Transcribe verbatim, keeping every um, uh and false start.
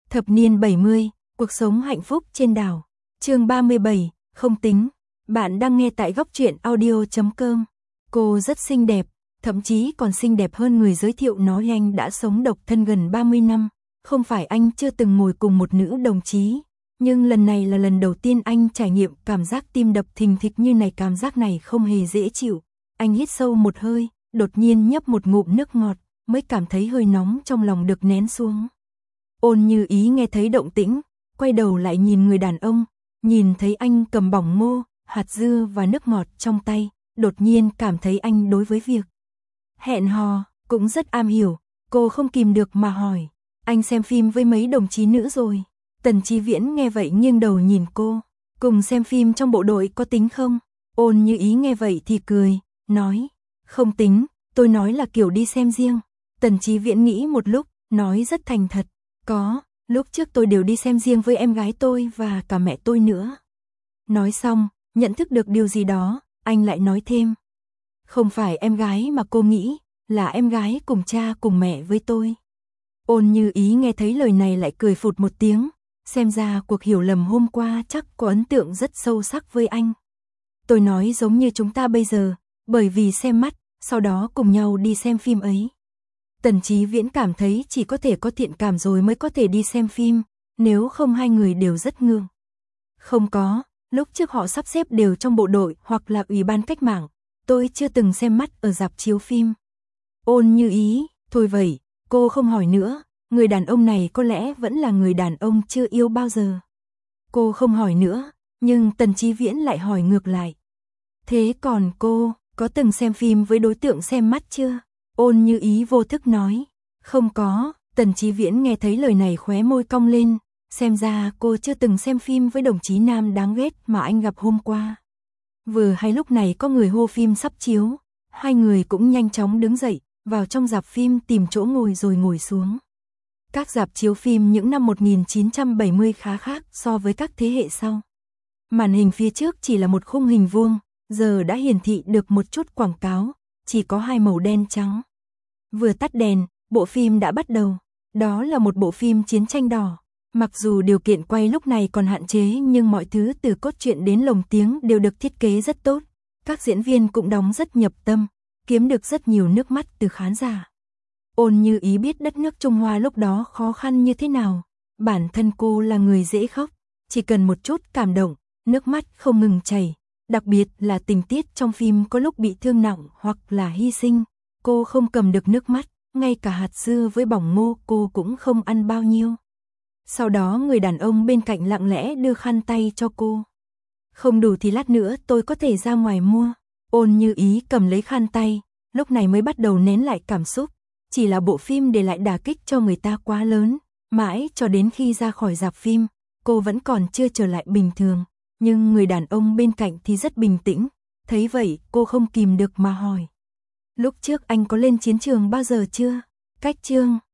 Thập niên bảy mươi, cuộc sống hạnh phúc trên đảo. Chương ba mươi bảy, không tính. Bạn đang nghe tại góc truyện audio chấm com. Cô rất xinh đẹp, thậm chí còn xinh đẹp hơn người giới thiệu nói anh đã sống độc thân gần ba mươi năm. Không phải anh chưa từng ngồi cùng một nữ đồng chí, nhưng lần này là lần đầu tiên anh trải nghiệm cảm giác tim đập thình thịch như này, cảm giác này không hề dễ chịu. Anh hít sâu một hơi, đột nhiên nhấp một ngụm nước ngọt, mới cảm thấy hơi nóng trong lòng được nén xuống. Ôn Như Ý nghe thấy động tĩnh, quay đầu lại nhìn người đàn ông, nhìn thấy anh cầm bỏng ngô, hạt dưa và nước ngọt trong tay, đột nhiên cảm thấy anh đối với việc hẹn hò cũng rất am hiểu. Cô không kìm được mà hỏi, anh xem phim với mấy đồng chí nữ rồi? Tần Chí Viễn nghe vậy nghiêng đầu nhìn cô, cùng xem phim trong bộ đội có tính không? Ôn Như Ý nghe vậy thì cười, nói, không tính, tôi nói là kiểu đi xem riêng. Tần Chí Viễn nghĩ một lúc, nói rất thành thật, có, lúc trước tôi đều đi xem riêng với em gái tôi và cả mẹ tôi nữa. Nói xong, nhận thức được điều gì đó, anh lại nói thêm, không phải em gái mà cô nghĩ, là em gái cùng cha cùng mẹ với tôi. Ôn Như Ý nghe thấy lời này lại cười phụt một tiếng, xem ra cuộc hiểu lầm hôm qua chắc có ấn tượng rất sâu sắc với anh. Tôi nói giống như chúng ta bây giờ, bởi vì xem mắt, sau đó cùng nhau đi xem phim ấy. Tần Chí Viễn cảm thấy chỉ có thể có thiện cảm rồi mới có thể đi xem phim, nếu không hai người đều rất ngương. Không có, lúc trước họ sắp xếp đều trong bộ đội hoặc là ủy ban cách mạng, tôi chưa từng xem mắt ở rạp chiếu phim. Ôn Như Ý, thôi vậy, cô không hỏi nữa, người đàn ông này có lẽ vẫn là người đàn ông chưa yêu bao giờ. Cô không hỏi nữa, nhưng Tần Chí Viễn lại hỏi ngược lại. Thế còn cô, có từng xem phim với đối tượng xem mắt chưa? Ôn Như Ý vô thức nói, không có. Tần Chí Viễn nghe thấy lời này khóe môi cong lên, xem ra cô chưa từng xem phim với đồng chí nam đáng ghét mà anh gặp hôm qua. Vừa hay lúc này có người hô phim sắp chiếu, hai người cũng nhanh chóng đứng dậy, vào trong rạp phim tìm chỗ ngồi rồi ngồi xuống. Các rạp chiếu phim những năm một nghìn chín trăm bảy mươi khá khác so với các thế hệ sau. Màn hình phía trước chỉ là một khung hình vuông, giờ đã hiển thị được một chút quảng cáo, chỉ có hai màu đen trắng. Vừa tắt đèn, bộ phim đã bắt đầu. Đó là một bộ phim chiến tranh đỏ. Mặc dù điều kiện quay lúc này còn hạn chế nhưng mọi thứ từ cốt truyện đến lồng tiếng đều được thiết kế rất tốt. Các diễn viên cũng đóng rất nhập tâm, kiếm được rất nhiều nước mắt từ khán giả. Ôn Như Ý biết đất nước Trung Hoa lúc đó khó khăn như thế nào. Bản thân cô là người dễ khóc, chỉ cần một chút cảm động, nước mắt không ngừng chảy. Đặc biệt là tình tiết trong phim có lúc bị thương nặng hoặc là hy sinh, cô không cầm được nước mắt, ngay cả hạt dưa với bỏng ngô cô cũng không ăn bao nhiêu. Sau đó người đàn ông bên cạnh lặng lẽ đưa khăn tay cho cô. Không đủ thì lát nữa tôi có thể ra ngoài mua. Ôn Như Ý cầm lấy khăn tay, lúc này mới bắt đầu nén lại cảm xúc. Chỉ là bộ phim để lại đả kích cho người ta quá lớn, mãi cho đến khi ra khỏi rạp phim, cô vẫn còn chưa trở lại bình thường. Nhưng người đàn ông bên cạnh thì rất bình tĩnh, thấy vậy cô không kìm được mà hỏi. Lúc trước anh có lên chiến trường bao giờ chưa? Cách chương